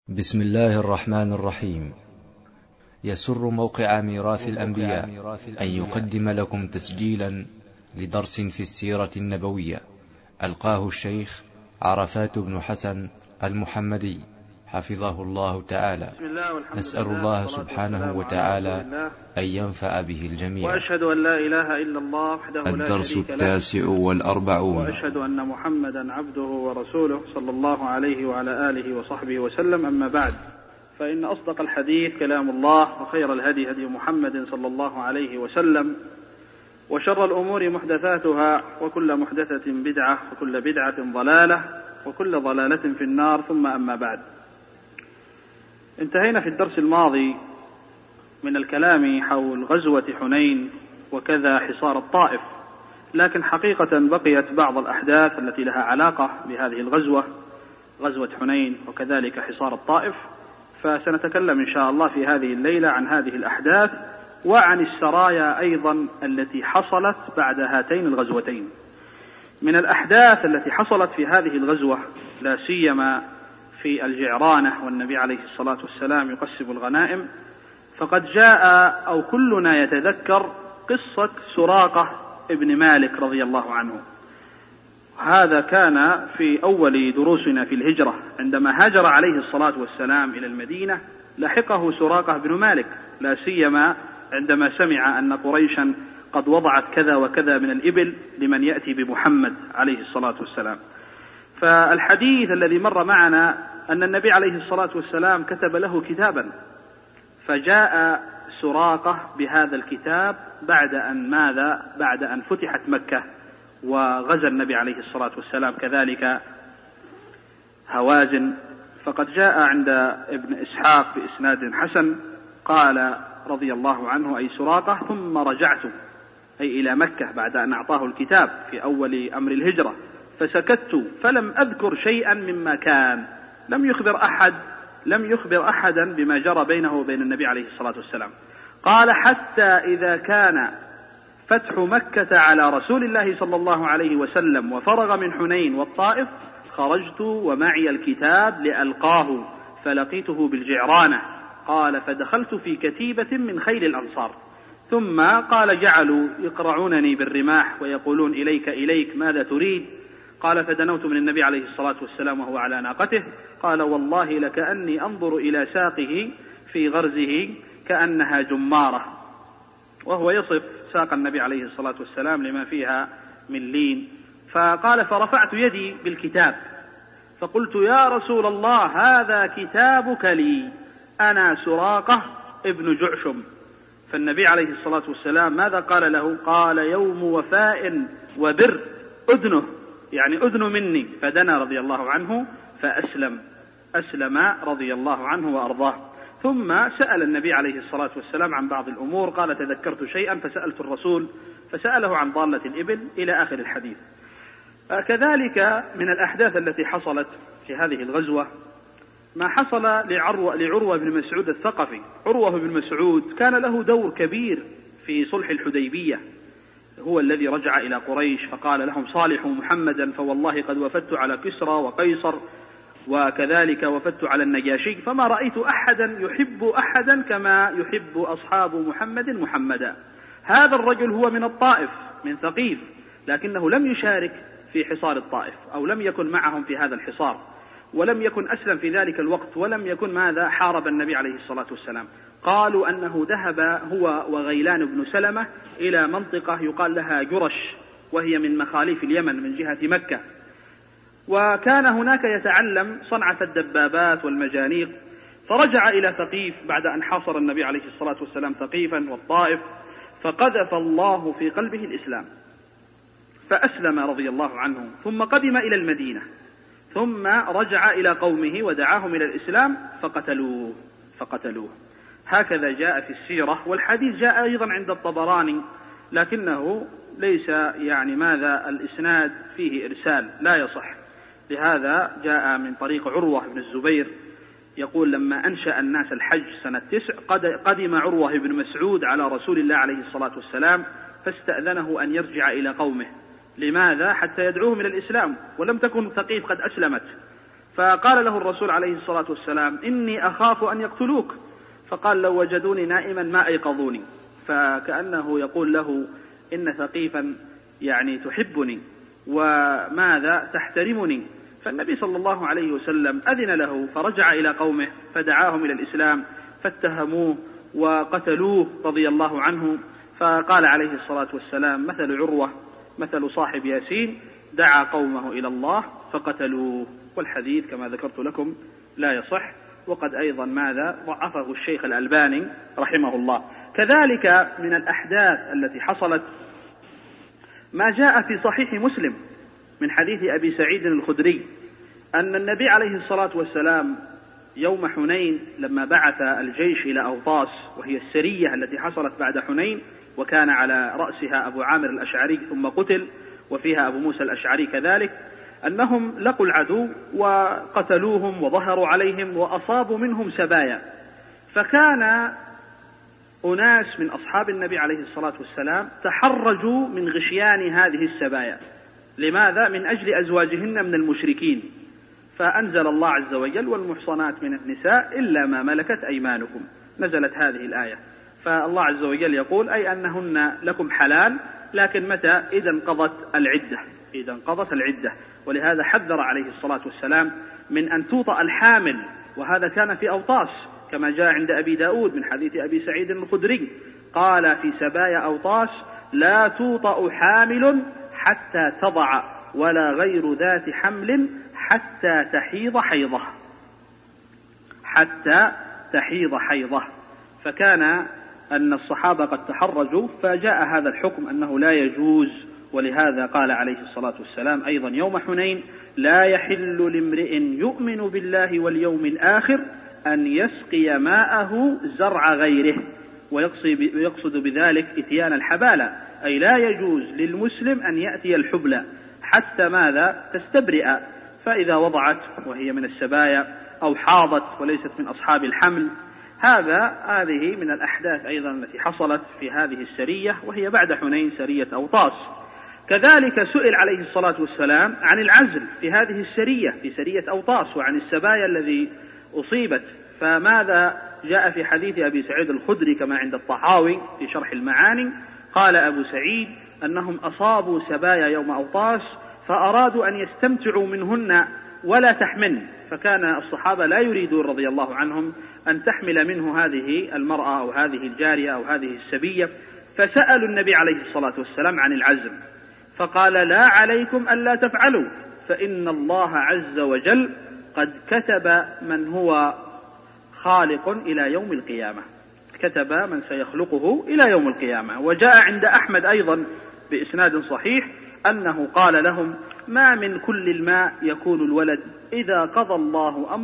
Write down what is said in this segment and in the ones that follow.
بسم الله الرحمن الرحيم. يسر موقع ميراث الأنبياء أن يقدم لكم تسجيلا لدرس في السيرة النبوية ألقاه الشيخ عرفات بن حسن المحمدي حفظه الله تعالى. نسأل الله سبحانه وتعالى أن ينفع به الجميع. وأشهد أن لا إله إلا الله وحده لا الدرس شريك له. التاسع والأربعون. وأشهد أن محمدا عبده ورسوله صلى الله عليه وعلى آله وصحبه وسلم. أما بعد، فإن أصدق الحديث كلام الله، وخير الهدي هدي محمد صلى الله عليه وسلم، وشر الأمور محدثاتها، وكل محدثة بدعة، وكل بدعة ضلالة، وكل ضلالة في النار. ثم أما بعد، انتهينا في الدرس الماضي من الكلام حول غزوة حنين وكذا حصار الطائف، لكن حقيقة بقيت بعض الأحداث التي لها علاقة بهذه الغزوة، غزوة حنين وكذلك حصار الطائف، فسنتكلم إن شاء الله في هذه الليلة عن هذه الأحداث وعن السرايا أيضا التي حصلت بعد هاتين الغزوتين. من الأحداث التي حصلت في هذه الغزوة لا سيما في الجعرانة والنبي عليه الصلاة والسلام يقسم الغنائم، فقد جاء أو كلنا يتذكر قصة سراقة ابن مالك رضي الله عنه. هذا كان في أول دروسنا في الهجرة، عندما هاجر عليه الصلاة والسلام إلى المدينة لحقه سراقة بن مالك، لا سيما عندما سمع أن قريشا قد وضعت كذا وكذا من الإبل لمن يأتي بمحمد عليه الصلاة والسلام. فالحديث الذي مر معنا أن النبي عليه الصلاة والسلام كتب له كتابا، فجاء سراقة بهذا الكتاب بعد أن فتحت مكة وغزا النبي عليه الصلاة والسلام كذلك هوازن. فقد جاء عند ابن إسحاق بإسناد حسن قال رضي الله عنه أي سراقة: ثم رجعت أي إلى مكة بعد أن أعطاه الكتاب في أول أمر الهجرة، فسكت فلم أذكر شيئا مما كان. لم يخبر أحدا بما جرى بينه وبين النبي عليه الصلاة والسلام. قال: حتى إذا كان فتح مكة على رسول الله صلى الله عليه وسلم وفرغ من حنين والطائف، خرجت ومعي الكتاب لألقاه، فلقيته بالجعرانة. قال: فدخلت في كتيبة من خيل الأنصار، ثم قال: جعلوا يقرعونني بالرماح ويقولون إليك إليك ماذا تريد؟ قال: فدنوت من النبي عليه الصلاة والسلام وهو على ناقته. قال: والله لكأني أنظر إلى ساقه في غرزه كأنها جمارة، وهو يصف ساق النبي عليه الصلاة والسلام لما فيها من لين. فقال: فرفعت يدي بالكتاب فقلت: يا رسول الله، هذا كتابك لي، أنا سراقة ابن جعشم. فالنبي عليه الصلاة والسلام ماذا قال له؟ قال: يوم وفاء وبر، أذنه يعني أذن مني. فدنا رضي الله عنه أسلم رضي الله عنه وأرضاه. ثم سأل النبي عليه الصلاة والسلام عن بعض الأمور، قال: تذكرت شيئا فسألت الرسول فسأله عن ضالة الإبل إلى آخر الحديث. كذلك من الأحداث التي حصلت في هذه الغزوة ما حصل لعروة بن مسعود الثقفي. عروة بن مسعود كان له دور كبير في صلح الحديبية، هو الذي رجع إلى قريش فقال لهم: صالحوا محمدا فوالله قد وفدت على كسرى وقيصر، وكذلك وفدت على النجاشي، فما رأيت أحدا يحب أحدا كما يحب أصحاب محمدا. هذا الرجل هو من الطائف، من ثقيف، لكنه لم يشارك في حصار الطائف، أو لم يكن معهم في هذا الحصار، ولم يكن أسلم في ذلك الوقت، ولم يكن حارب النبي عليه الصلاة والسلام. قالوا أنه ذهب هو وغيلان بن سلمة إلى منطقة يقال لها جرش، وهي من مخاليف اليمن من جهة مكة، وكان هناك يتعلم صنعة الدبابات والمجانيق. فرجع إلى ثقيف بعد أن حاصر النبي عليه الصلاة والسلام ثقيفا والطائف، فقذف الله في قلبه الإسلام فأسلم رضي الله عنه، ثم قدم إلى المدينة، ثم رجع إلى قومه ودعاهم إلى الإسلام فقتلوه. هكذا جاء في السيرة، والحديث جاء أيضا عند الطبراني، لكنه ليس الإسناد فيه إرسال، لا يصح. لهذا جاء من طريق عروة بن الزبير يقول: لما أنشأ الناس الحج سنة 9 قدم عروة بن مسعود على رسول الله عليه الصلاة والسلام فاستأذنه أن يرجع إلى قومه. لماذا؟ حتى يدعوهم إلى الإسلام، ولم تكن ثقيف قد أسلمت. فقال له الرسول عليه الصلاة والسلام: إني أخاف أن يقتلوك. فقال: لو وجدوني نائما ما أيقظوني. فكأنه يقول له: إن ثقيفا يعني تحبني وماذا تحترمني. فالنبي صلى الله عليه وسلم أذن له، فرجع إلى قومه فدعاهم إلى الإسلام، فاتهموه وقتلوه رضي الله عنه. فقال عليه الصلاة والسلام: مثل عروة مثل صاحب ياسين، دعا قومه إلى الله فقتلوه. والحديث كما ذكرت لكم لا يصح، وقد أيضا ماذا ضعفه الشيخ الألباني رحمه الله. كذلك من الأحداث التي حصلت ما جاء في صحيح مسلم من حديث أبي سعيد الخدري أن النبي عليه الصلاة والسلام يوم حنين لما بعث الجيش إلى أوطاس، وهي السرية التي حصلت بعد حنين، وكان على رأسها أبو عامر الأشعري ثم قتل، وفيها أبو موسى الأشعري كذلك، أنهم لقوا العدو وقتلوهم وظهروا عليهم وأصابوا منهم سبايا. فكان أناس من أصحاب النبي عليه الصلاة والسلام تحرجوا من غشيان هذه السبايا. لماذا؟ من أجل أزواجهن من المشركين. فأنزل الله عز وجل: والمحصنات من النساء إلا ما ملكت أيمانكم. نزلت هذه الآية. فالله عز وجل يقول: أي أنهن لكم حلال، لكن متى؟ إذا انقضت العدة. ولهذا حذر عليه الصلاة والسلام من أن توطأ الحامل، وهذا كان في أوطاس كما جاء عند أبي داود من حديث أبي سعيد الخدري، قال في سبايا أوطاس: لا توطأ حامل حتى تضع، ولا غير ذات حمل حتى تحيض حيضة. فكان أن الصحابة قد تحرجوا، فجاء هذا الحكم أنه لا يجوز. ولهذا قال عليه الصلاة والسلام أيضا يوم حنين: لا يحل لامرئ يؤمن بالله واليوم الآخر أن يسقي ماءه زرع غيره. ويقصد بذلك إتيان الحبالة، أي لا يجوز للمسلم أن يأتي الحبلى حتى ماذا؟ تستبرئ. فإذا وضعت وهي من السبايا أو حاضت وليست من أصحاب الحمل. هذه من الأحداث أيضا التي حصلت في هذه السرية، وهي بعد حنين سرية أوطاس. كذلك سئل عليه الصلاة والسلام عن العزل في هذه السرية، في سرية أوطاس، وعن السبايا الذي أصيبت. فماذا جاء في حديث أبي سعيد الخدري كما عند الطحاوي في شرح المعاني؟ قال أبو سعيد أنهم أصابوا سبايا يوم أوطاس فأرادوا أن يستمتعوا منهن ولا تحملن، فكان الصحابة لا يريدون رضي الله عنهم أن تحمل منه هذه المرأة أو هذه الجارية أو هذه السبية، فسألوا النبي عليه الصلاة والسلام عن العزم، فقال: لا عليكم ألا تفعلوا، فإن الله عز وجل قد كتب من هو خالق إلى يوم القيامة، كتب من سيخلقه إلى يوم القيامة. وجاء عند أحمد أيضا بإسناد صحيح أنه قال لهم: ما من كل الماء يكون الولد، إذا قضى الله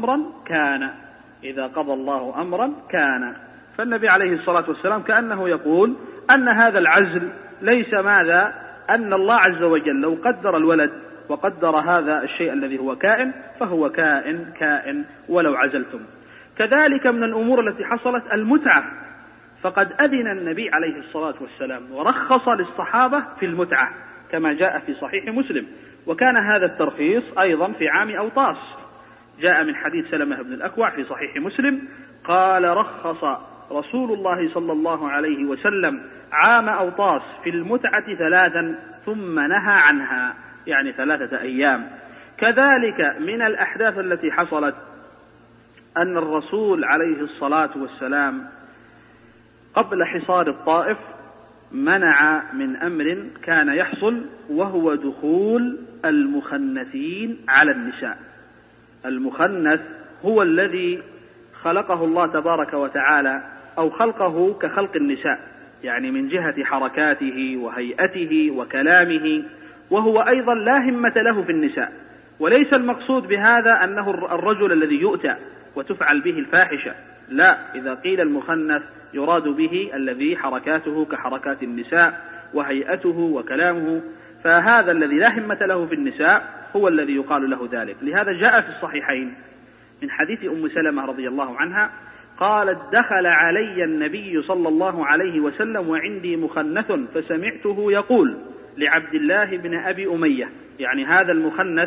أمرا كان. فالنبي عليه الصلاة والسلام كأنه يقول أن هذا العزل ليس ماذا؟ أن الله عز وجل لو قدر الولد وقدر هذا الشيء الذي هو كائن فهو كائن ولو عزلتم. كذلك من الأمور التي حصلت المتعة، فقد أذن النبي عليه الصلاة والسلام ورخص للصحابة في المتعة كما جاء في صحيح مسلم، وكان هذا الترخيص أيضا في عام أوطاس. جاء من حديث سلمة بن الأكوع في صحيح مسلم قال: رخص رسول الله صلى الله عليه وسلم عام أوطاس في المتعة 3 ثم نهى عنها، يعني 3 أيام. كذلك من الأحداث التي حصلت أن الرسول عليه الصلاة والسلام قبل حصار الطائف منع من أمر كان يحصل، وهو دخول المخنثين على النساء. المخنث هو الذي خلقه الله تبارك وتعالى، أو خلقه كخلق النساء، يعني من جهة حركاته وهيئته وكلامه، وهو أيضا لا همة له في النساء. وليس المقصود بهذا أنه الرجل الذي يؤتى وتفعل به الفاحشة، لا، إذا قيل المخنث يراد به الذي حركاته كحركات النساء وهيئته وكلامه، فهذا الذي لا همة له في النساء هو الذي يقال له ذلك. لهذا جاء في الصحيحين من حديث أم سلمة رضي الله عنها قالت: دخل علي النبي صلى الله عليه وسلم وعندي مخنث فسمعته يقول لعبد الله بن أبي أمية، يعني هذا المخنث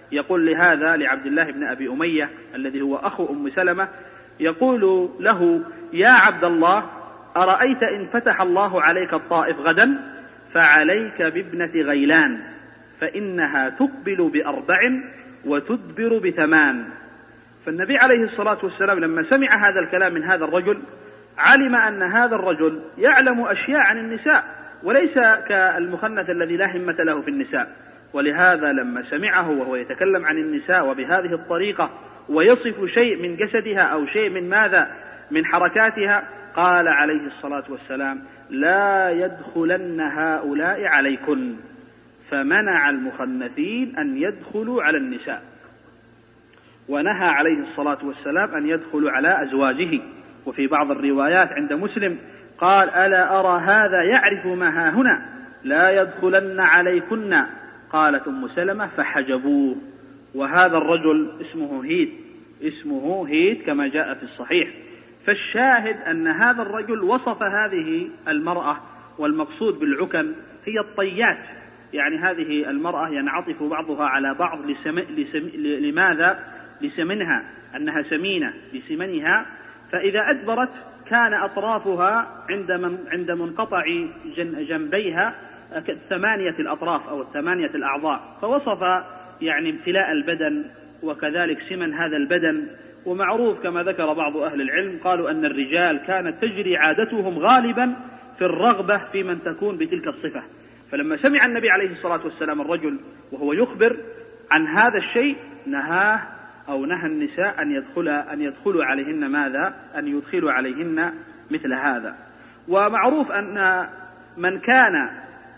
يقول لهذا لعبد الله بن أبي أمية الذي هو أخو أم سلمة، يقول له: يا عبد الله، أرأيت إن فتح الله عليك الطائف غدا فعليك بابنة غيلان، فإنها تقبل ب4 وتدبر ب8. فالنبي عليه الصلاة والسلام لما سمع هذا الكلام من هذا الرجل علم أن هذا الرجل يعلم أشياء عن النساء وليس كالمخنث الذي لا همة له في النساء، ولهذا لما سمعه وهو يتكلم عن النساء وبهذه الطريقة ويصف شيء من جسدها أو شيء من ماذا من حركاتها قال عليه الصلاة والسلام: لا يدخلن هؤلاء عليكن، فمنع المخنثين أن يدخلوا على النساء، ونهى عليه الصلاة والسلام أن يدخلوا على أزواجه. وفي بعض الروايات عند مسلم قال: ألا أرى هذا يعرف ما ها هنا، لا يدخلن عليكن. قالت أم سلمة: فحجبوه. وهذا الرجل اسمه هيد كما جاء في الصحيح. فالشاهد أن هذا الرجل وصف هذه المرأة، والمقصود بالعكن هي الطيات، يعني هذه المرأة ينعطف بعضها على بعض لماذا؟ لسمنها، أنها سمينة لسمنها، فإذا أدبرت كان أطرافها عند منقطع جنبيها 8 الأطراف أو 8 الأعضاء، فوصف يعني امتلاء البدن وكذلك سمن هذا البدن. ومعروف كما ذكر بعض أهل العلم قالوا أن الرجال كانت تجري عادتهم غالبا في الرغبة في من تكون بتلك الصفة، فلما سمع النبي عليه الصلاة والسلام الرجل وهو يخبر عن هذا الشيء نهى النساء أن يدخلوا عليهن ماذا؟ أن يدخلوا عليهن مثل هذا. ومعروف أن من كان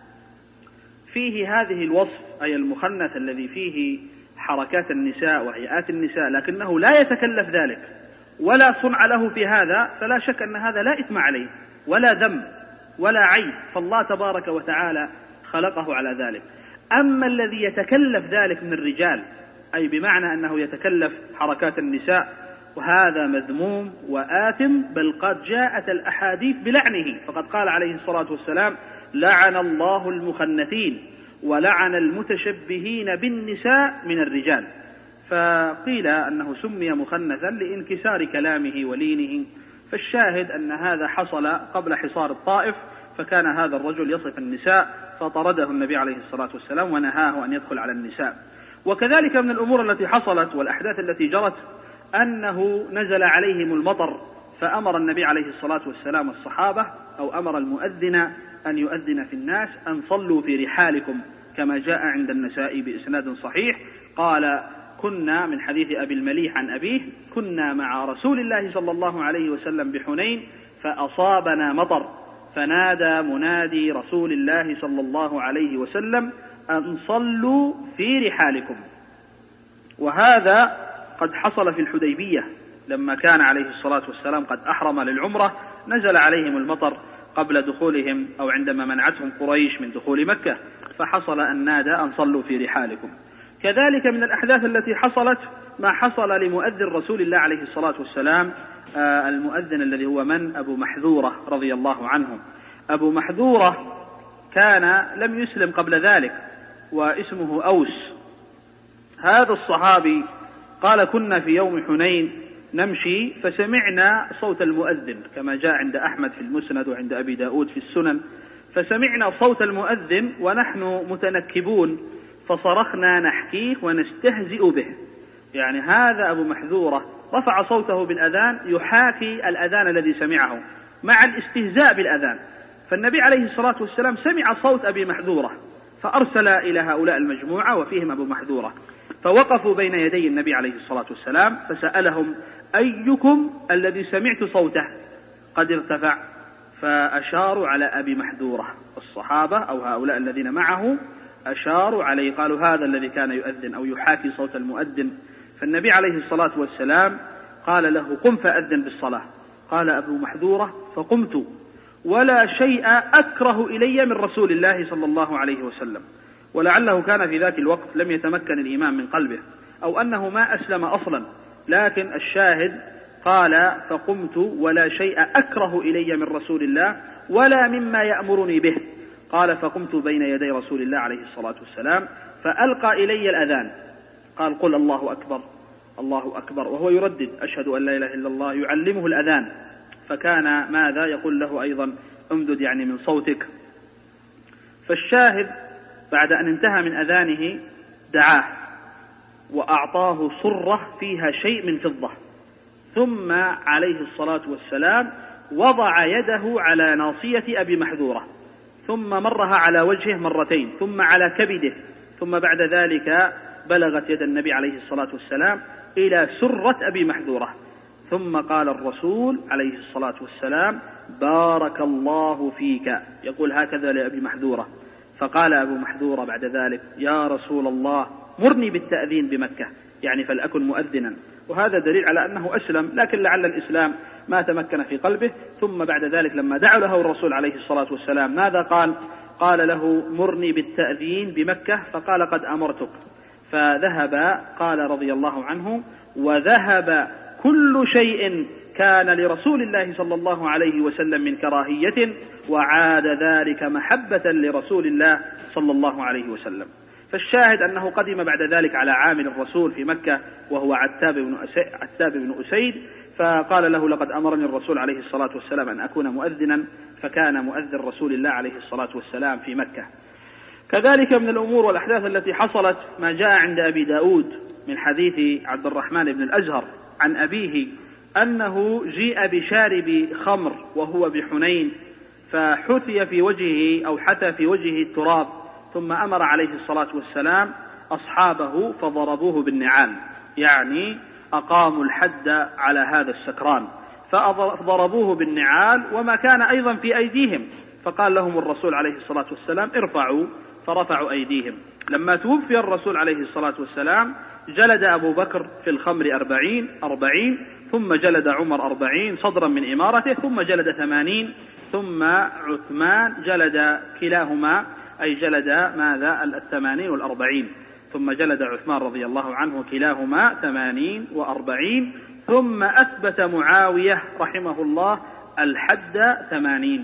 فيه هذه الوصف أي المخنث الذي فيه حركات النساء وهيئات النساء لكنه لا يتكلف ذلك ولا صنع له في هذا، فلا شك أن هذا لا إثم عليه ولا ذنب ولا عيب، فالله تبارك وتعالى خلقه على ذلك. أما الذي يتكلف ذلك من الرجال أي بمعنى أنه يتكلف حركات النساء، وهذا مذموم وآثم، بل قد جاءت الأحاديث بلعنه، فقد قال عليه الصلاة والسلام: لعن الله المخنثين ولعن المتشبهين بالنساء من الرجال. فقيل أنه سمي مخنثا لانكسار كلامه ولينه. فالشاهد أن هذا حصل قبل حصار الطائف، فكان هذا الرجل يصف النساء فطرده النبي عليه الصلاة والسلام ونهاه أن يدخل على النساء. وكذلك من الأمور التي حصلت والأحداث التي جرت أنه نزل عليهم المطر، فأمر النبي عليه الصلاة والسلام الصحابة أو أمر المؤذن أن يؤذن في الناس أن صلوا في رحالكم، كما جاء عند النسائي بإسناد صحيح قال: كنا من حديث أبي المليح عن أبيه: كنا مع رسول الله صلى الله عليه وسلم بحنين فأصابنا مطر، فنادى منادي رسول الله صلى الله عليه وسلم أن صلوا في رحالكم. وهذا قد حصل في الحديبية لما كان عليه الصلاة والسلام قد أحرم للعمرة، نزل عليهم المطر قبل دخولهم أو عندما منعتهم قريش من دخول مكة، فحصل أن نادى أن صلوا في رحالكم. كذلك من الأحداث التي حصلت ما حصل لمؤذن رسول الله عليه الصلاة والسلام، المؤذن الذي هو من؟ أبو محذورة رضي الله عنه. أبو محذورة كان لم يسلم قبل ذلك واسمه أوس. هذا الصحابي قال: كنا في يوم حنين نمشي فسمعنا صوت المؤذن، كما جاء عند أحمد في المسند وعند أبي داود في السنن، فسمعنا صوت المؤذن ونحن متنكبون فصرخنا نحكيه ونستهزئ به. يعني هذا أبو محذورة رفع صوته بالأذان يحاكي الأذان الذي سمعه مع الاستهزاء بالأذان. فالنبي عليه الصلاة والسلام سمع صوت أبي محذورة فأرسل إلى هؤلاء المجموعة وفيهم أبو محذورة، فوقفوا بين يدي النبي عليه الصلاة والسلام فسألهم: أيكم الذي سمعت صوته قد ارتفع؟ فأشاروا على أبي محذورة، الصحابة أو هؤلاء الذين معه أشاروا عليه، قالوا: هذا الذي كان يؤذن أو يحاكي صوت المؤذن. فالنبي عليه الصلاة والسلام قال له: قم فأذن بالصلاة. قال أبو محذورة: فقمت، ولا شيء أكره إلي من رسول الله صلى الله عليه وسلم. ولعله كان في ذاك الوقت لم يتمكن الإيمان من قلبه أو أنه ما أسلم أصلا، لكن الشاهد قال: فقمت ولا شيء أكره إلي من رسول الله ولا مما يأمرني به. قال: فقمت بين يدي رسول الله عليه الصلاة والسلام فألقى إلي الأذان قال قل الله أكبر الله أكبر، وهو يردد أشهد أن لا إله إلا الله، يعلمه الأذان، فكان ماذا يقول له أيضا امدد يعني من صوتك. فالشاهد بعد أن انتهى من أذانه دعاه وأعطاه صرة فيها شيء من فضة، ثم عليه الصلاة والسلام وضع يده على ناصية أبي محذورة، ثم مرها على وجهه مرتين، ثم على كبده، ثم بعد ذلك بلغت يد النبي عليه الصلاة والسلام إلى سرة أبي محذورة، ثم قال الرسول عليه الصلاة والسلام بارك الله فيك، يقول هكذا لأبي محذورة. فقال أبو محذورة بعد ذلك يا رسول الله مرني بالتأذين بمكة، يعني فلأكن مؤذنا، وهذا دليل على أنه أسلم، لكن لعل الإسلام ما تمكن في قلبه. ثم بعد ذلك لما دعا له الرسول عليه الصلاة والسلام ماذا قال؟ قال له مرني بالتأذين بمكة، فقال قد أمرتك، فذهب. قال رضي الله عنه وذهب كل شيء كان لرسول الله صلى الله عليه وسلم من كراهية، وعاد ذلك محبة لرسول الله صلى الله عليه وسلم. فالشاهد أنه قدم بعد ذلك على عامل الرسول في مكة وهو عتاب بن أسيد، فقال له لقد أمرني الرسول عليه الصلاة والسلام أن أكون مؤذنا، فكان مؤذن رسول الله عليه الصلاة والسلام في مكة. كذلك من الأمور والأحداث التي حصلت ما جاء عند أبي داود من حديث عبد الرحمن بن الأزهر عن أبيه أنه جيء بشارب خمر وهو بحنين، فحثي في وجهه أو حثى في وجهه التراب، ثم أمر عليه الصلاة والسلام أصحابه فضربوه بالنعال، يعني أقاموا الحد على هذا السكران، فضربوه بالنعال وما كان أيضا في أيديهم، فقال لهم الرسول عليه الصلاة والسلام ارفعوا، فرفعوا أيديهم. لما توفي الرسول عليه الصلاة والسلام جلد أبو بكر في الخمر 40، ثم جلد عمر 40 صدرا من إمارته، ثم جلد 80، ثم عثمان جلد كلاهما، أي جلد ماذا 80 و40، ثم جلد عثمان رضي الله عنه كلاهما 80 و40، ثم أثبت معاوية رحمه الله الحد 80.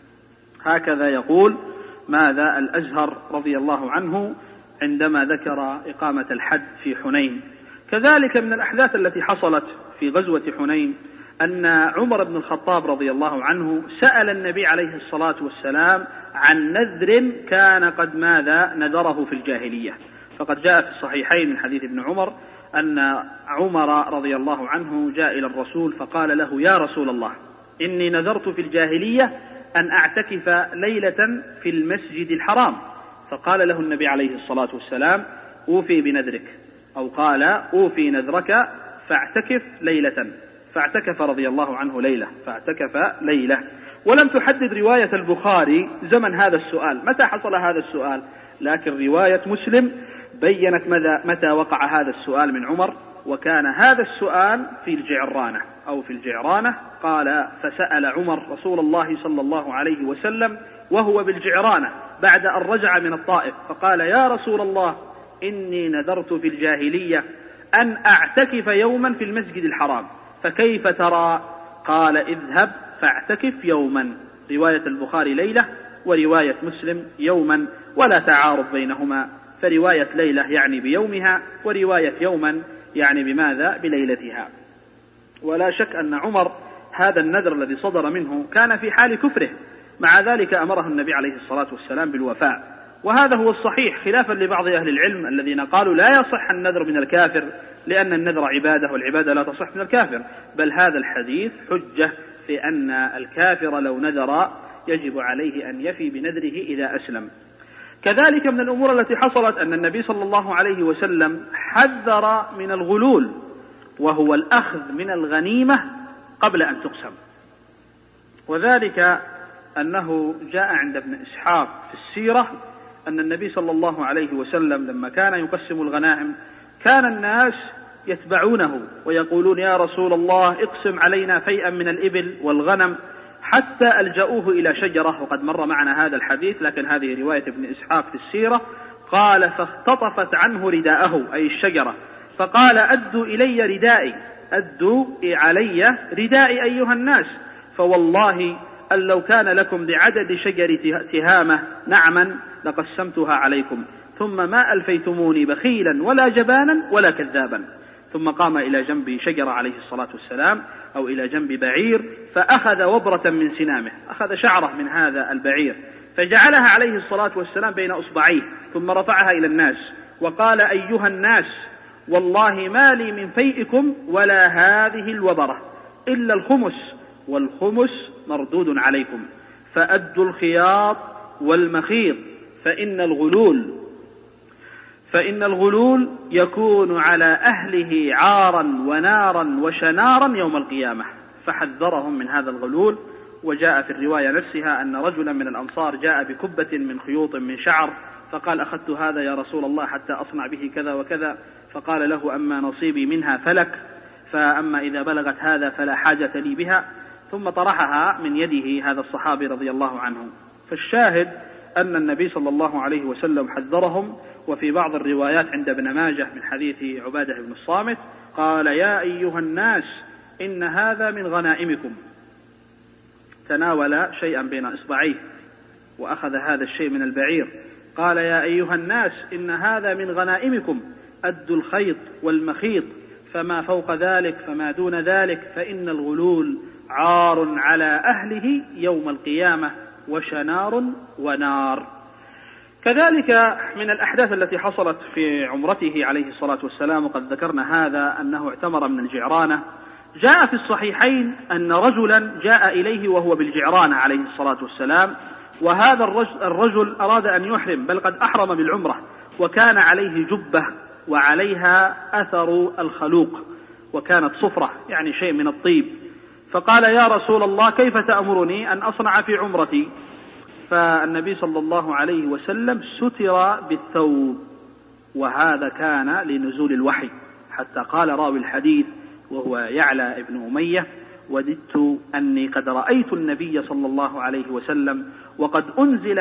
هكذا يقول ماذا الأزهر رضي الله عنه عندما ذكر إقامة الحد في حنين. كذلك من الأحداث التي حصلت في غزوة حنين أن عمر بن الخطاب رضي الله عنه سأل النبي عليه الصلاة والسلام عن نذر كان قد ماذا نذره في الجاهلية، فقد جاء في الصحيحين من حديث ابن عمر أن عمر رضي الله عنه جاء إلى الرسول فقال له يا رسول الله إني نذرت في الجاهلية أن أعتكف ليلة في المسجد الحرام، فقال له النبي عليه الصلاة والسلام أوفي بنذرك، أو قال أوفي نذرك فاعتكف ليلة، فاعتكف رضي الله عنه ليلة، فاعتكف ليلة. ولم تحدد رواية البخاري زمن هذا السؤال متى حصل هذا السؤال، لكن رواية مسلم بيّنت متى وقع هذا السؤال من عمر، وكان هذا السؤال في الجعرانة أو في الجعرانة. قال فسأل عمر رسول الله صلى الله عليه وسلم وهو بالجعرانة بعد أن رجع من الطائف، فقال يا رسول الله إني نذرت في الجاهلية أن أعتكف يوما في المسجد الحرام، فكيف ترى؟ قال اذهب فاعتكف يوما. رواية البخاري ليلة ورواية مسلم يوما، ولا تعارض بينهما، فرواية ليلة يعني بيومها، ورواية يوما يعني بماذا؟ بليلتها. ولا شك أن عمر هذا النذر الذي صدر منه كان في حال كفره، مع ذلك أمره النبي عليه الصلاة والسلام بالوفاء، وهذا هو الصحيح خلافا لبعض أهل العلم الذين قالوا لا يصح النذر من الكافر لأن النذر عبادة والعبادة لا تصح من الكافر، بل هذا الحديث حجة في أن الكافر لو نذر يجب عليه أن يفي بنذره إذا أسلم. كذلك من الأمور التي حصلت أن النبي صلى الله عليه وسلم حذر من الغلول، وهو الأخذ من الغنيمة قبل أن تقسم، وذلك أنه جاء عند ابن إسحاق في السيرة أن النبي صلى الله عليه وسلم لما كان يقسم الغنائم كان الناس يتبعونه ويقولون يا رسول الله اقسم علينا فيئا من الإبل والغنم، حتى ألجأوه إلى شجرة، وقد مر معنا هذا الحديث لكن هذه رواية ابن إسحاق في السيرة. قال فاختطفت عنه رداءه أي الشجرة، فقال أدوا إلي ردائي، أدوا علي ردائي أيها الناس، فوالله أن لو كان لكم بعدد شجر تهامة نعما لقسمتها عليكم، ثم ما ألفيتموني بخيلا ولا جبانا ولا كذابا. ثم قام إلى جنب شجرة عليه الصلاة والسلام أو إلى جنب بعير، فأخذ وبرة من سنامه، أخذ شعرة من هذا البعير فجعلها عليه الصلاة والسلام بين أصبعيه، ثم رفعها إلى الناس وقال: أيها الناس، والله ما لي من فيئكم ولا هذه الوبرة إلا الخمس، والخمس مردود عليكم، فأدوا الخياط والمخيط، فإن الغلول يكون على أهله عارا ونارا وشنارا يوم القيامة. فحذرهم من هذا الغلول. وجاء في الرواية نفسها أن رجلا من الأنصار جاء بكبة من خيوط من شعر فقال: أخذت هذا يا رسول الله حتى أصنع به كذا وكذا، فقال له: أما نصيبي منها فلك، فأما إذا بلغت هذا فلا حاجة لي بها، ثم طرحها من يده هذا الصحابي رضي الله عنه. فالشاهد أن النبي صلى الله عليه وسلم حذرهم. وفي بعض الروايات عند ابن ماجه من حديث عبادة بن الصامت قال: يا أيها الناس إن هذا من غنائمكم، تناول شيئا بين إصبعيه وأخذ هذا الشيء من البعير، قال: يا أيها الناس إن هذا من غنائمكم، أدوا الخيط والمخيط، فما فوق ذلك فما دون ذلك، فإن الغلول عار على أهله يوم القيامة وشنار ونار. كذلك من الأحداث التي حصلت في عمرته عليه الصلاة والسلام، وقد ذكرنا هذا، أنه اعتمر من الجعرانة. جاء في الصحيحين أن رجلا جاء إليه وهو بالجعرانة عليه الصلاة والسلام، وهذا الرجل أراد أن يحرم، بل قد أحرم بالعمرة، وكان عليه جبة وعليها أثر الخلوق، وكانت صفرة يعني شيء من الطيب. فقال: يا رسول الله، كيف تأمرني أن أصنع في عمرتي؟ فالنبي صلى الله عليه وسلم ستر بالثوب، وهذا كان لنزول الوحي، حتى قال راوي الحديث وهو يعلى ابن أمية: وددت أني قد رأيت النبي صلى الله عليه وسلم وقد أنزل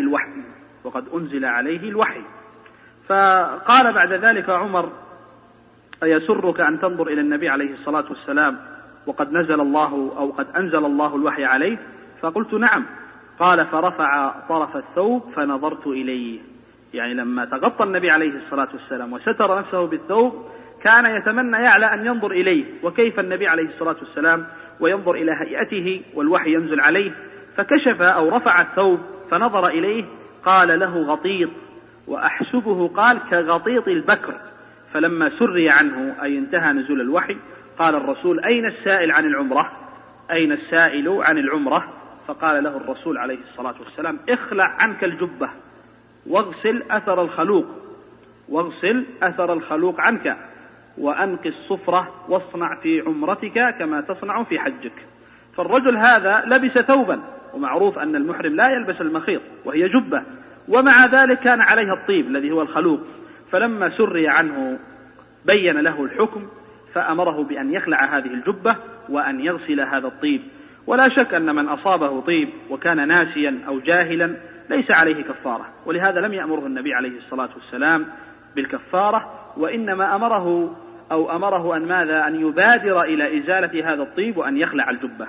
عليه الوحي. فقال بعد ذلك عمر: أيسرك أن تنظر إلى النبي عليه الصلاة والسلام وقد أنزل الله الوحي عليه؟ فقلت: نعم. قال: فرفع طرف الثوب فنظرت إليه، يعني لما تغطى النبي عليه الصلاة والسلام وستر نفسه بالثوب كان يتمنى يعلى أن ينظر إليه، وكيف النبي عليه الصلاة والسلام وينظر إلى هيئته والوحي ينزل عليه. فكشف أو رفع الثوب فنظر إليه، قال له: غطيط، وأحسبه قال كغطيط البكر. فلما سري عنه أي انتهى نزول الوحي قال الرسول: أين السائل عن العمرة؟ فقال له الرسول عليه الصلاة والسلام: اخلع عنك الجبة واغسل أثر الخلوق عنك، وأنق الصفرة، واصنع في عمرتك كما تصنع في حجك. فالرجل هذا لبس ثوبا، ومعروف أن المحرم لا يلبس المخيط وهي جبة، ومع ذلك كان عليها الطيب الذي هو الخلوق. فلما سري عنه بين له الحكم، فأمره بأن يخلع هذه الجبة وأن يغسل هذا الطيب. ولا شك أن من أصابه طيب وكان ناسيا أو جاهلا ليس عليه كفارة، ولهذا لم يأمره النبي عليه الصلاة والسلام بالكفارة، وإنما أمره أن يبادر إلى إزالة هذا الطيب وأن يخلع الجبة.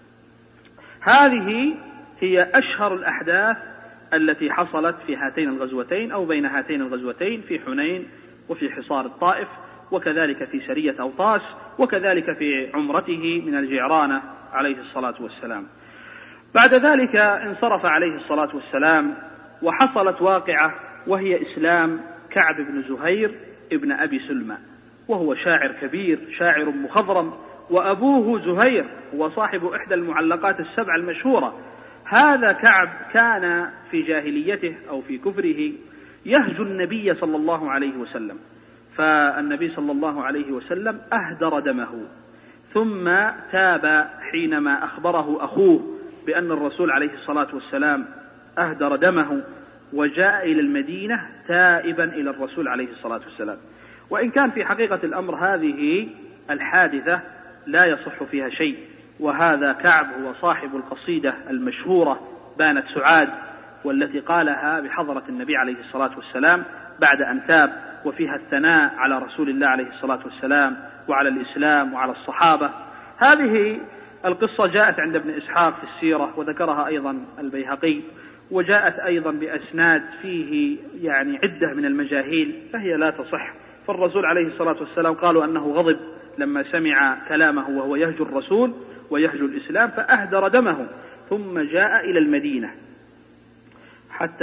هذه هي أشهر الأحداث التي حصلت في هاتين الغزوتين أو بين هاتين الغزوتين، في حنين وفي حصار الطائف، وكذلك في سرية أوطاس، وكذلك في عمرته من الجعرانة عليه الصلاة والسلام. بعد ذلك انصرف عليه الصلاة والسلام، وحصلت واقعة، وهي إسلام كعب بن زهير ابن أبي سلمى، وهو شاعر كبير، شاعر مخضرم، وأبوه زهير هو صاحب إحدى المعلقات السبع المشهورة. هذا كعب كان في جاهليته أو في كفره يهجو النبي صلى الله عليه وسلم، فالنبي صلى الله عليه وسلم أهدر دمه، ثم تاب حينما أخبره أخوه بأن الرسول عليه الصلاة والسلام أهدر دمه، وجاء إلى المدينة تائبا إلى الرسول عليه الصلاة والسلام. وإن كان في حقيقة الأمر هذه الحادثة لا يصح فيها شيء، وهذا كعب هو صاحب القصيدة المشهورة بانت سعاد، والتي قالها بحضرة النبي عليه الصلاة والسلام بعد أن تاب، وفيها الثناء على رسول الله عليه الصلاة والسلام وعلى الإسلام وعلى الصحابة. هذه القصة جاءت عند ابن إسحاق في السيرة، وذكرها أيضا البيهقي، وجاءت أيضا بأسناد فيه يعني عدة من المجاهيل فهي لا تصح. فالرسول عليه الصلاة والسلام قالوا أنه غضب لما سمع كلامه وهو يهجو الرسول ويهجو الإسلام فأهدر دمه، ثم جاء إلى المدينة حتى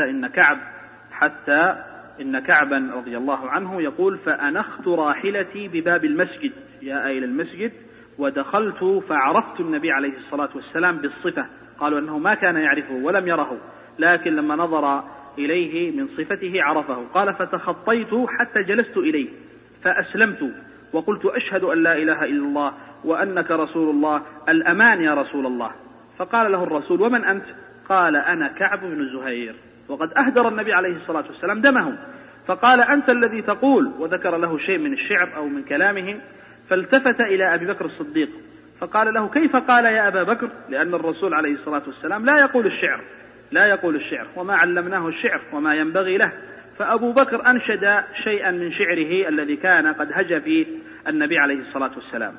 إن كعبا رضي الله عنه يقول: فأنخت راحلتي بباب المسجد، جاء إلى المسجد ودخلت فعرفت النبي عليه الصلاة والسلام بالصفة. قالوا أنه ما كان يعرفه ولم يره، لكن لما نظر إليه من صفته عرفه. قال: فتخطيت حتى جلست إليه فأسلمت وقلت: أشهد أن لا إله إلا الله وأنك رسول الله، الأمان يا رسول الله. فقال له الرسول: ومن أنت؟ قال: أنا كعب بن زهير. وقد أهدر النبي عليه الصلاة والسلام دمه. فقال: أنت الذي تقول، وذكر له شيء من الشعر أو من كلامه. فالتفت إلى أبي بكر الصديق فقال له: كيف قال يا أبا بكر؟ لأن الرسول عليه الصلاة والسلام لا يقول الشعر وما علمناه الشعر وما ينبغي له. فأبو بكر أنشد شيئا من شعره الذي كان قد هجى فيه النبي عليه الصلاة والسلام.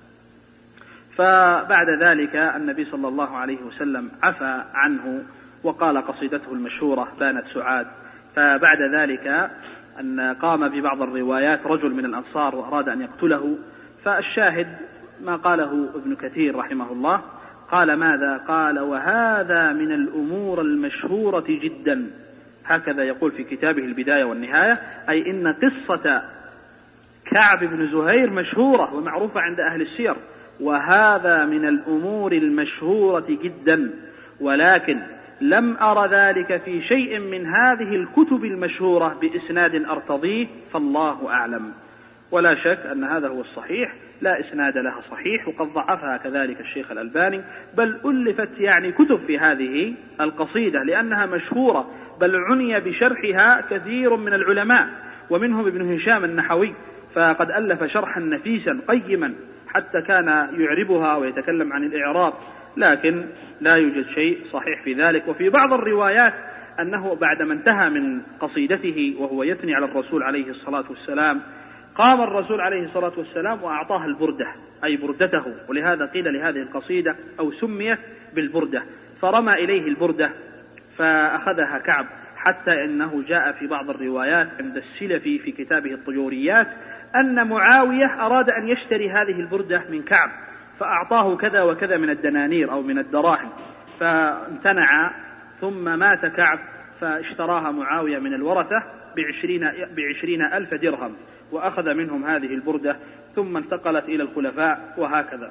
فبعد ذلك النبي صلى الله عليه وسلم عفى عنه وقال قصيدته المشهورة بانت سعاد. فبعد ذلك أن قام ببعض الروايات رجل من الأنصار وأراد أن يقتله، فالشاهد ما قاله ابن كثير رحمه الله قال: ماذا؟ قال: وهذا من الأمور المشهورة جدا. هكذا يقول في كتابه البداية والنهاية، أي إن قصة كعب بن زهير مشهورة ومعروفة عند أهل السير، وهذا من الأمور المشهورة جدا، ولكن لم أر ذلك في شيء من هذه الكتب المشهورة بإسناد أرتضيه، فالله أعلم. ولا شك أن هذا هو الصحيح، لا إسناد لها صحيح، وقد ضعفها كذلك الشيخ الألباني، بل ألفت يعني كتب في هذه القصيدة لأنها مشهورة، بل عني بشرحها كثير من العلماء ومنهم ابن هشام النحوي، فقد ألف شرحا نفيسا قيما حتى كان يعربها ويتكلم عن الإعراب، لكن لا يوجد شيء صحيح في ذلك. وفي بعض الروايات أنه بعدما انتهى من قصيدته وهو يثني على الرسول عليه الصلاة والسلام، قام الرسول عليه الصلاة والسلام وأعطاه البردة، أي بردته، ولهذا قيل لهذه القصيدة أو سميت بالبردة، فرمى إليه البردة فأخذها كعب، حتى إنه جاء في بعض الروايات عند السلفي في كتابه الطيوريات أن معاوية أراد أن يشتري هذه البردة من كعب فأعطاه كذا وكذا من الدنانير أو من الدراهم، فامتنع، ثم مات كعب فاشتراها معاوية من الورثة ب20,000 درهم، وأخذ منهم هذه البردة، ثم انتقلت إلى الخلفاء وهكذا.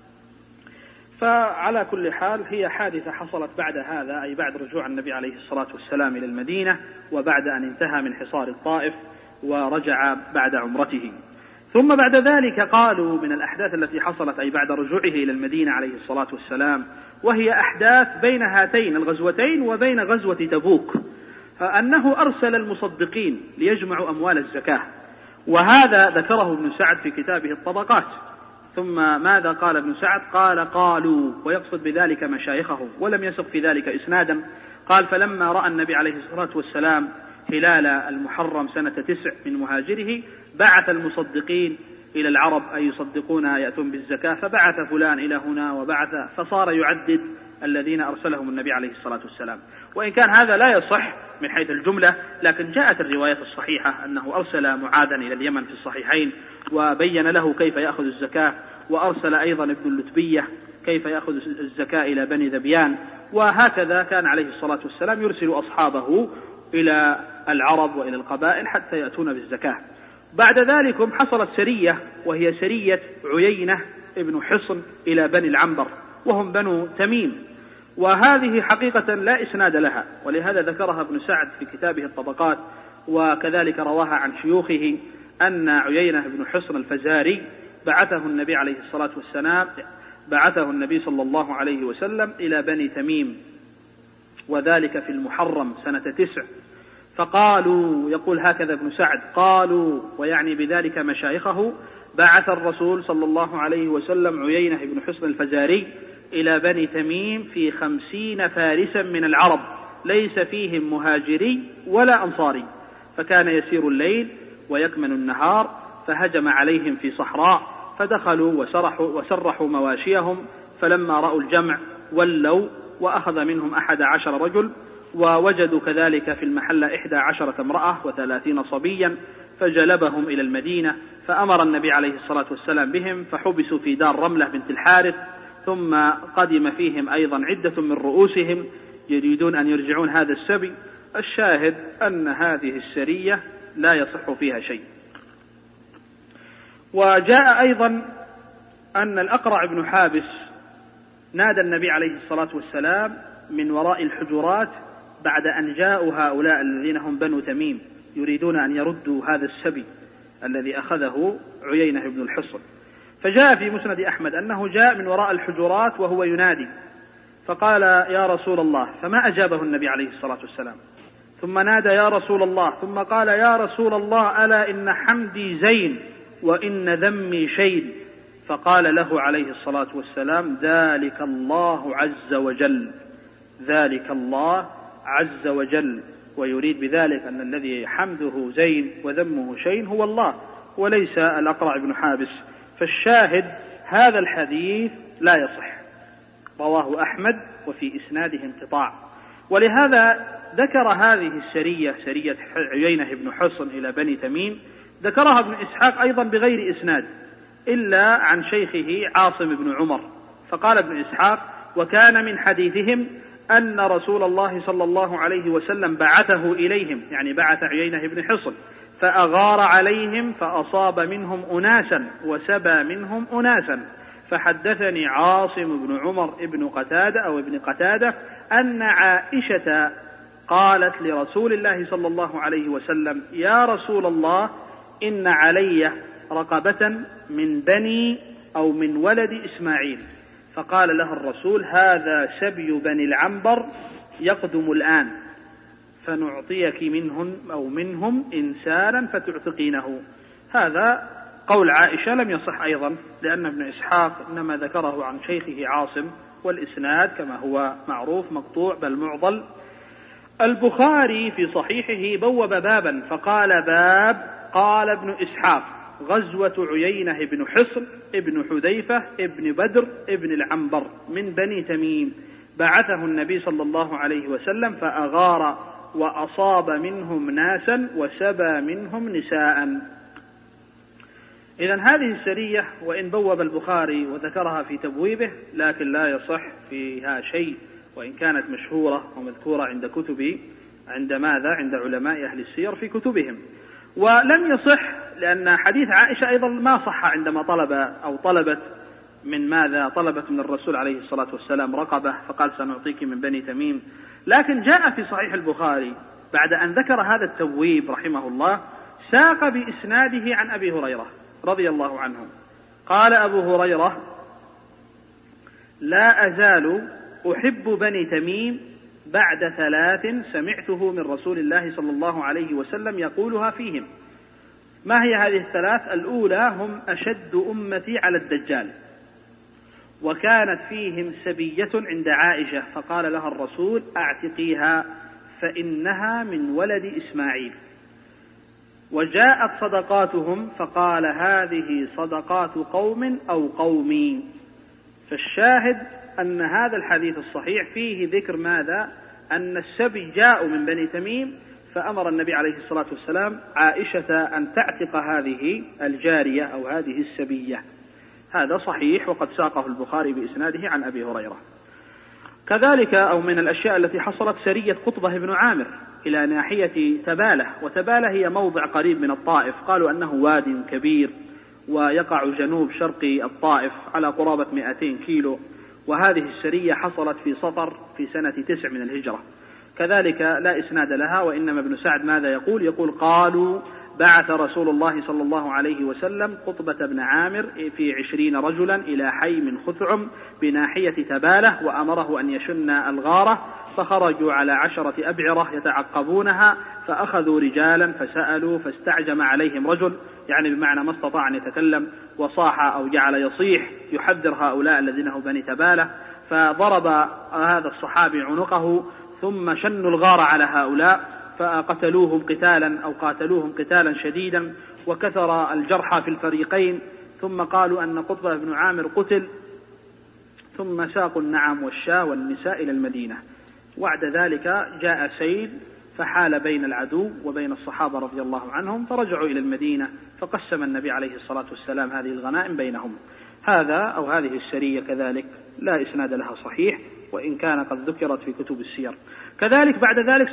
فعلى كل حال هي حادثة حصلت بعد هذا، أي بعد رجوع النبي عليه الصلاة والسلام إلى المدينة، وبعد أن انتهى من حصار الطائف ورجع بعد عمرته. ثم بعد ذلك قالوا من الأحداث التي حصلت أي بعد رجوعه إلى المدينة عليه الصلاة والسلام، وهي أحداث بين هاتين الغزوتين وبين غزوة تبوك، أنه أرسل المصدقين ليجمعوا أموال الزكاة، وهذا ذكره ابن سعد في كتابه الطبقات. ثم ماذا قال ابن سعد؟ قالوا، ويقصد بذلك مشايخه، ولم يسق في ذلك إسنادا. قال: فلما رأى النبي عليه الصلاة والسلام هلال المحرم سنة 9 من مهاجره بعث المصدقين إلى العرب أي يصدقون يأتون بالزكاة، فبعث فلان إلى هنا وبعث، فصار يعدد الذين أرسلهم النبي عليه الصلاة والسلام. وإن كان هذا لا يصح من حيث الجملة، لكن جاءت الرواية الصحيحة أنه أرسل معاذا إلى اليمن في الصحيحين وبين له كيف يأخذ الزكاة، وأرسل أيضا ابن اللتبية كيف يأخذ الزكاة إلى بني ذبيان، وهكذا كان عليه الصلاة والسلام يرسل أصحابه إلى العرب وإلى القبائل حتى يأتون بالزكاة. بعد ذلك حصلت سرية، وهي سرية عيينة ابن حصن إلى بني العنبر، وهم بنو تميم، وهذه حقيقة لا إسناد لها، ولهذا ذكرها ابن سعد في كتابه الطبقات، وكذلك رواها عن شيوخه أن عيينة بن حصن الفزاري بعثه النبي عليه الصلاة والسلام، بعثه النبي صلى الله عليه وسلم إلى بني تميم، وذلك في المحرم سنة 9. فقالوا، يقول هكذا ابن سعد، قالوا ويعني بذلك مشايخه: بعث الرسول صلى الله عليه وسلم عيينة بن حصن الفزاري إلى بني تميم في 50 فارسا من العرب ليس فيهم مهاجري ولا أنصاري، فكان يسير الليل ويكمن النهار، فهجم عليهم في صحراء، فدخلوا وسرحوا مواشيهم، فلما رأوا الجمع ولوا، وأخذ منهم 11 رجل ووجدوا كذلك في المحلة 11 امرأة و30 صبيا، فجلبهم إلى المدينة، فأمر النبي عليه الصلاة والسلام بهم، فحبسوا في دار رملة بنت الحارث، ثم قدم فيهم أيضا عدة من رؤوسهم يريدون أن يرجعون هذا السبي. الشاهد أن هذه السرية لا يصح فيها شيء. وجاء أيضا أن الأقرع بن حابس نادى النبي عليه الصلاة والسلام من وراء الحجرات بعد أن جاءوا هؤلاء الذين هم بنو تميم يريدون أن يردوا هذا السبي الذي أخذه عيينة بن الحصن، فجاء في مسند أحمد أنه جاء من وراء الحجرات وهو ينادي، فقال يا رسول الله، فما أجابه النبي عليه الصلاة والسلام، ثم نادى يا رسول الله، ثم قال يا رسول الله ألا إن حمدي زين وإن ذمي شين، فقال له عليه الصلاة والسلام ذلك الله عز وجل، ذلك الله عز وجل، ويريد بذلك أن الذي حمده زين وذمه شين هو الله وليس الأقرع بن حابس. فالشاهد هذا الحديث لا يصح، رواه أحمد وفي إسناده انقطاع، ولهذا ذكر هذه السرية، سرية عيينة بن حصن إلى بني تميم، ذكرها ابن إسحاق أيضا بغير إسناد إلا عن شيخه عاصم بن عمر، فقال ابن إسحاق وكان من حديثهم أن رسول الله صلى الله عليه وسلم بعثه إليهم، يعني بعث عيينة بن حصن، فأغار عليهم فأصاب منهم أناسا وسبى منهم أناسا. فحدثني عاصم بن عمر ابن قتادة أو ابن قتادة أن عائشة قالت لرسول الله صلى الله عليه وسلم يا رسول الله إن علي رقبة من بني أو من ولد إسماعيل، فقال لها الرسول هذا سبي بني العنبر يقدم الآن، فنعطيك منهم إنسانا فتعتقينه. هذا قول عائشة لم يصح أيضا، لأن ابن إسحاق إنما ذكره عن شيخه عاصم، والإسناد كما هو معروف مقطوع بل معضل. البخاري في صحيحه بوب بابا فقال باب قال ابن إسحاق غزوة عيينة بن حصن ابن حذيفة ابن بدر ابن العنبر من بني تميم، بعثه النبي صلى الله عليه وسلم فأغار وأصاب منهم ناسا وسبى منهم نساء. إذن هذه السرية وإن بوب البخاري وذكرها في تبويبه لكن لا يصح فيها شيء، وإن كانت مشهورة ومذكورة عند علماء أهل السير في كتبهم. ولم يصح لأن حديث عائشة أيضا ما صح عندما طلبت من الرسول عليه الصلاة والسلام رقبة فقال سنعطيك من بني تميم، لكن جاء في صحيح البخاري بعد أن ذكر هذا التبويب رحمه الله ساق بإسناده عن أبي هريرة رضي الله عنه قال أبو هريرة لا أزال أحب بني تميم بعد 3 سمعته من رسول الله صلى الله عليه وسلم يقولها فيهم. ما هي هذه ال3؟ الأولى هم أشد أمتي على الدجال، وكانت فيهم سبية عند عائشة فقال لها الرسول أعتقيها فإنها من ولد إسماعيل، وجاءت صدقاتهم فقال هذه صدقات قوم أو قومي. فالشاهد أن هذا الحديث الصحيح فيه ذكر ماذا؟ أن السبي جاءوا من بني تميم، فأمر النبي عليه الصلاة والسلام عائشة أن تعتق هذه الجارية أو هذه السبية. هذا صحيح وقد ساقه البخاري بإسناده عن أبي هريرة. كذلك أو من الأشياء التي حصلت سرية قطبة بن عامر إلى ناحية تبالة، وتبالة هي موضع قريب من الطائف، قالوا أنه واد كبير ويقع جنوب شرق الطائف على قرابة 200 كيلو، وهذه السرية حصلت في صفر في سنة 9 من الهجرة. كذلك لا إسناد لها، وإنما ابن سعد ماذا يقول قالوا بعث رسول الله صلى الله عليه وسلم قطبة بن عامر في 20 رجلا إلى حي من خثعم بناحية تبالة، وأمره أن يشن الغارة، فخرجوا على 10 أبعرة يتعقبونها، فأخذوا رجالا فسألوا فاستعجم عليهم رجل، يعني بمعنى ما استطاع أن يتكلم، وصاح أو جعل يصيح يحذر هؤلاء الذين هم بني تبالة، فضرب هذا الصحابي عنقه ثم شنوا الغار على هؤلاء فقاتلوهم قتالا شديدا، وكثر الجرحى في الفريقين، ثم قالوا أن قطبة بن عامر قتل، ثم ساقوا النعم والشاة والنساء إلى المدينة. وبعد ذلك جاء سيل فحال بين العدو وبين الصحابة رضي الله عنهم، فرجعوا إلى المدينة فقسم النبي عليه الصلاة والسلام هذه الغنائم بينهم. هذه السرية كذلك لا إسناد لها صحيح، وإن كان قد ذكرت في كتب السير. كذلك بعد ذلك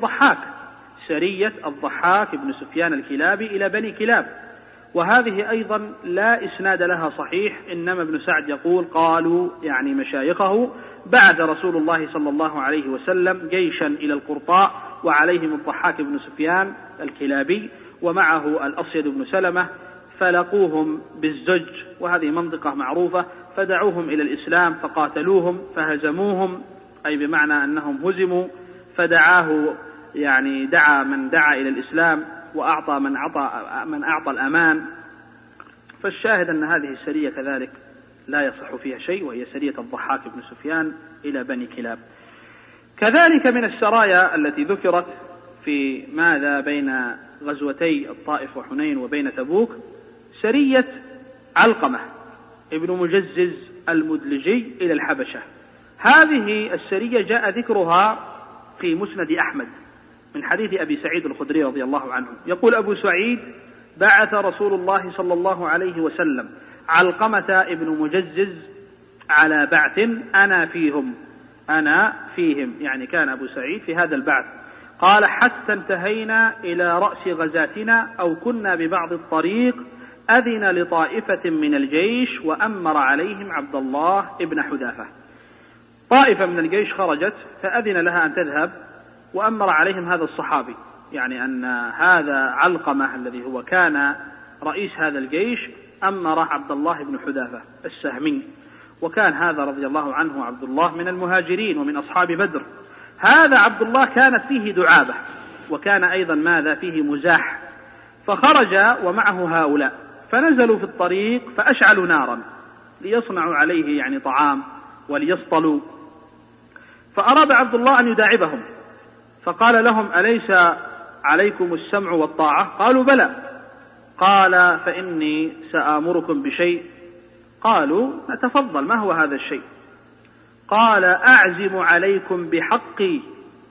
سرية الضحاك بن سفيان الكلابي إلى بني كلاب، وهذه أيضا لا إسناد لها صحيح، إنما ابن سعد يقول قالوا يعني مشايخه بعث رسول الله صلى الله عليه وسلم جيشا إلى القرطاء وعليهم الضحاك بن سفيان الكلابي ومعه الأصيد بن سلمة، فلقوهم بالزج، وهذه منطقة معروفة، فدعوهم إلى الإسلام فقاتلوهم فهزموهم، أي بمعنى أنهم هزموا، فدعاه يعني دعا من دعا إلى الإسلام وأعطى من أعطى الأمان. فالشاهد أن هذه السرية كذلك لا يصح فيها شيء، وهي سرية الضحاك بن سفيان إلى بني كلاب. كذلك من السرايا التي ذكرت في ماذا بين غزوتي الطائف وحنين وبين تبوك سرية علقمة ابن مجزز المدلجي إلى الحبشة. هذه السرية جاء ذكرها في مسند أحمد من حديث أبي سعيد الخدري رضي الله عنه، يقول أبو سعيد: بعث رسول الله صلى الله عليه وسلم علقمة ابن مجزز على بعث أنا فيهم، يعني كان أبو سعيد في هذا البعث. قال: حتى انتهينا إلى رأس غزاتنا أو كنا ببعض الطريق، أذن لطائفة من الجيش وأمر عليهم عبد الله ابن حذافة. طائفة من الجيش خرجت فأذن لها أن تذهب، وأمر عليهم هذا الصحابي، يعني أن هذا علقمة الذي هو كان رئيس هذا الجيش أمر عبد الله بن حذافة السهمي، وكان هذا رضي الله عنه عبد الله من المهاجرين ومن أصحاب بدر. هذا عبد الله كانت فيه دعابة، وكان أيضا ماذا فيه مزاح، فخرج ومعه هؤلاء، فنزلوا في الطريق فأشعلوا نارا ليصنعوا عليه يعني طعام وليصطلوا، فأراد عبد الله أن يداعبهم، فقال لهم: أليس عليكم السمع والطاعة؟ قالوا: بلى. قال: فإني سآمركم بشيء. قالوا: نتفضل، ما هو هذا الشيء؟ قال: أعزم عليكم بحقي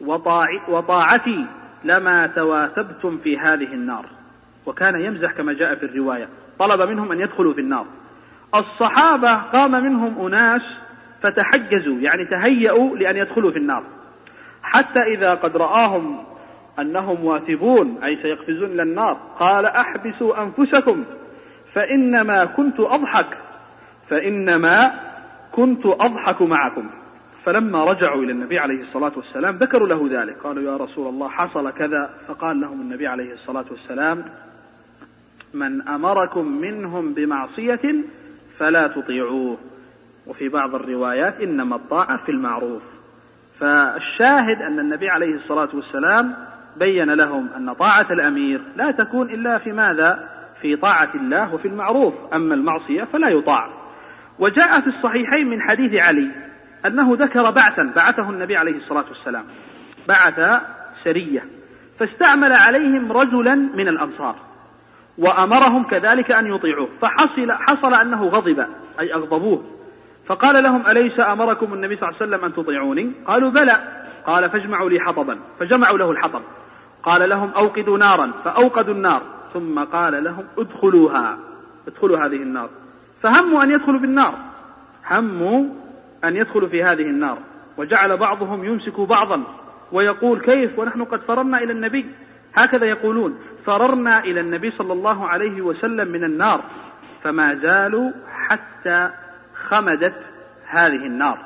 وطاعتي لما تواثبتم في هذه النار. وكان يمزح كما جاء في الرواية، طلب منهم أن يدخلوا في النار. الصحابة قام منهم أناس فتحجزوا، يعني تهيأوا لأن يدخلوا في النار، حتى إذا قد رآهم أنهم واثبون أي سيقفزون إلى النار قال: أحبسوا أنفسكم فإنما كنت أضحك معكم. فلما رجعوا إلى النبي عليه الصلاة والسلام ذكروا له ذلك، قالوا: يا رسول الله حصل كذا. فقال لهم النبي عليه الصلاة والسلام: من أمركم منهم بمعصية فلا تطيعوه. وفي بعض الروايات: إنما الطاعة في المعروف. فالشاهد أن النبي عليه الصلاة والسلام بين لهم أن طاعة الأمير لا تكون إلا في ماذا؟ في طاعة الله وفي المعروف، أما المعصية فلا يطاع. وجاء في الصحيحين من حديث علي أنه ذكر بعثه النبي عليه الصلاة والسلام، بعث سرية فاستعمل عليهم رجلا من الأنصار وأمرهم كذلك أن يطيعوه، فحصل أنه غضب أي أغضبوه، فقال لهم: أليس أمركم النبي صلى الله عليه وسلم أن تطيعوني؟ قالوا: بلى. قال: فاجمعوا لي حطبا، فجمعوا له الحطب. قال لهم: أوقدوا نارا، فأوقدوا النار، ثم قال لهم: ادخلوا هذه النار. فهموا أن يدخلوا بالنار، هموا أن يدخلوا في هذه النار، وجعل بعضهم يمسك بعضا ويقول: كيف ونحن قد فررنا إلى النبي؟ هكذا يقولون: فررنا إلى النبي صلى الله عليه وسلم من النار. فما زالوا حتى خمدت هذه النار،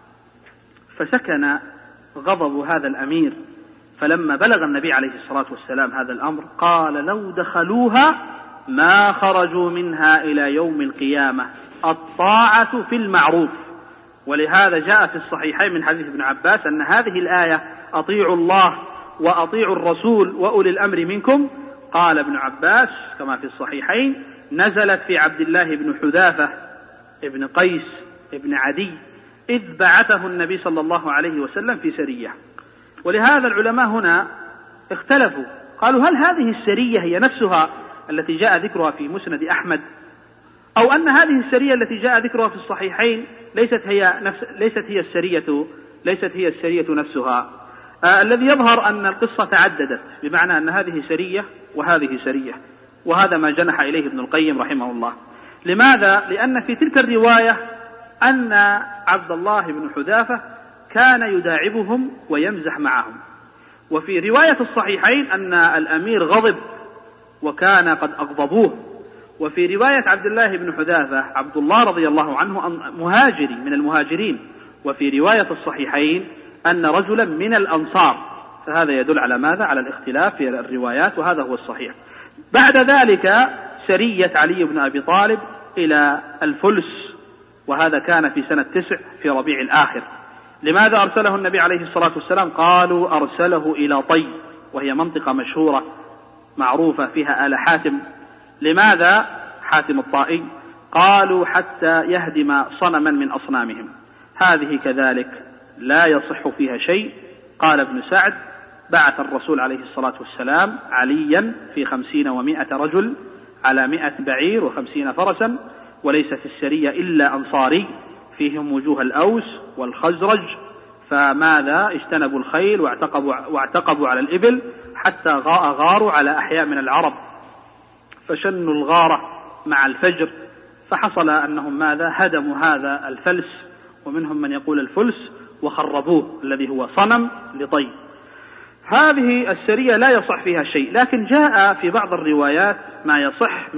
فسكن غضب هذا الأمير. فلما بلغ النبي عليه الصلاة والسلام هذا الأمر قال: لو دخلوها ما خرجوا منها إلى يوم القيامة، الطاعة في المعروف. ولهذا جاء في الصحيحين من حديث ابن عباس أن هذه الآية: أطيعوا الله وأطيعوا الرسول وأولي الأمر منكم، قال ابن عباس كما في الصحيحين: نزلت في عبد الله بن حذافة ابن قيس ابن عدي إذ بعثه النبي صلى الله عليه وسلم في سرية. ولهذا العلماء هنا اختلفوا، قالوا: هل هذه السرية هي نفسها التي جاء ذكرها في مسند أحمد، أو أن هذه السرية التي جاء ذكرها في الصحيحين ليست هي السرية ليست هي السرية نفسها. الذي يظهر أن القصة تعددت، بمعنى أن هذه سرية وهذه سرية، وهذا ما جنح إليه ابن القيم رحمه الله. لماذا؟ لأن في تلك الرواية أن عبد الله بن حذافة كان يداعبهم ويمزح معهم، وفي رواية الصحيحين أن الأمير غضب وكان قد أغضبوه. وفي رواية عبد الله بن حذافة عبد الله رضي الله عنه مهاجري من المهاجرين، وفي رواية الصحيحين أن رجلا من الأنصار، فهذا يدل على ماذا؟ على الاختلاف في الروايات، وهذا هو الصحيح. بعد ذلك سرية علي بن أبي طالب إلى الفلس، وهذا كان في سنة 9 في ربيع الآخر. لماذا أرسله النبي عليه الصلاة والسلام؟ قالوا أرسله إلى طي، وهي منطقة مشهورة معروفة فيها آل حاتم. لماذا حاتم الطائي؟ قالوا حتى يهدم صنما من أصنامهم. هذه كذلك لا يصح فيها شيء. قال ابن سعد: بعث الرسول عليه الصلاة والسلام عليا في 50 و100 رجل على 100 بعير و50 فرسا، وليس في السرية إلا أنصاري فيهم وجوه الأوس والخزرج، فماذا؟ اجتنبوا الخيل واعتقبوا على الإبل حتى غاروا على أحياء من العرب، فشنوا الغارة مع الفجر، فحصل أنهم ماذا؟ هدموا هذا الفلس، ومنهم من يقول الفلس، وخربوه الذي هو صنم لطي. هذه السرية لا يصح فيها شيء، لكن جاء في بعض الروايات ما يصح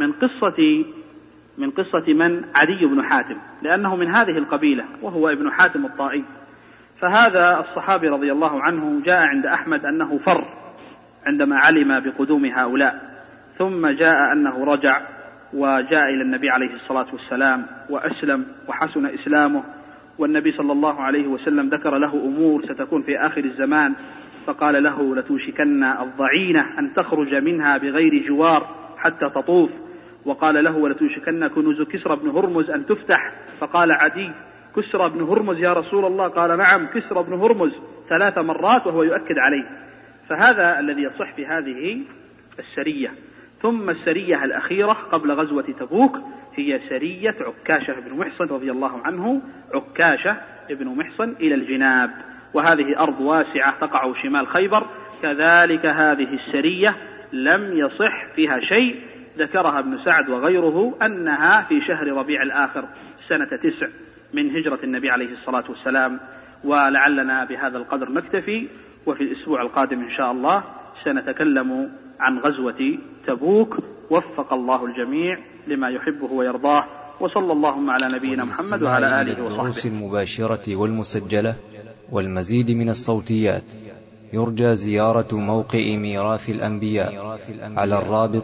من قصة من؟ عدي بن حاتم، لأنه من هذه القبيلة وهو ابن حاتم الطائي. فهذا الصحابي رضي الله عنه جاء عند أحمد أنه فر عندما علم بقدوم هؤلاء، ثم جاء أنه رجع وجاء إلى النبي عليه الصلاة والسلام وأسلم وحسن إسلامه، والنبي صلى الله عليه وسلم ذكر له أمور ستكون في آخر الزمان، فقال له: لتوشكن الضعينة أن تخرج منها بغير جوار حتى تطوف. وقال له: ولتوشكن كنوز كسرى بن هرمز أن تفتح. فقال عدي: كسرى بن هرمز يا رسول الله؟ قال: نعم، كسرى بن هرمز 3 مرات، وهو يؤكد عليه. فهذا الذي يصح في هذه السرية. ثم السرية الأخيرة قبل غزوة تبوك هي سرية عكاشة بن محصن رضي الله عنه، عكاشة بن محصن إلى الجناب، وهذه أرض واسعة تقع شمال خيبر. كذلك هذه السرية لم يصح فيها شيء، ذكرها ابن سعد وغيره أنها في شهر ربيع الآخر سنة 9 من هجرة النبي عليه الصلاة والسلام. ولعلنا بهذا القدر نكتفي، وفي الأسبوع القادم إن شاء الله سنتكلم عن غزوة تبوك. وفق الله الجميع لما يحبه ويرضاه، وصلى اللهم على نبينا محمد وعلى آله وصحبه. الدروس المباشرة والمسجلة والمزيد من الصوتيات يرجى زيارة موقع ميراث الأنبياء على الرابط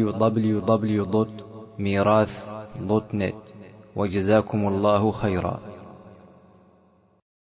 www.mirath.net. وجزاكم الله خيرا.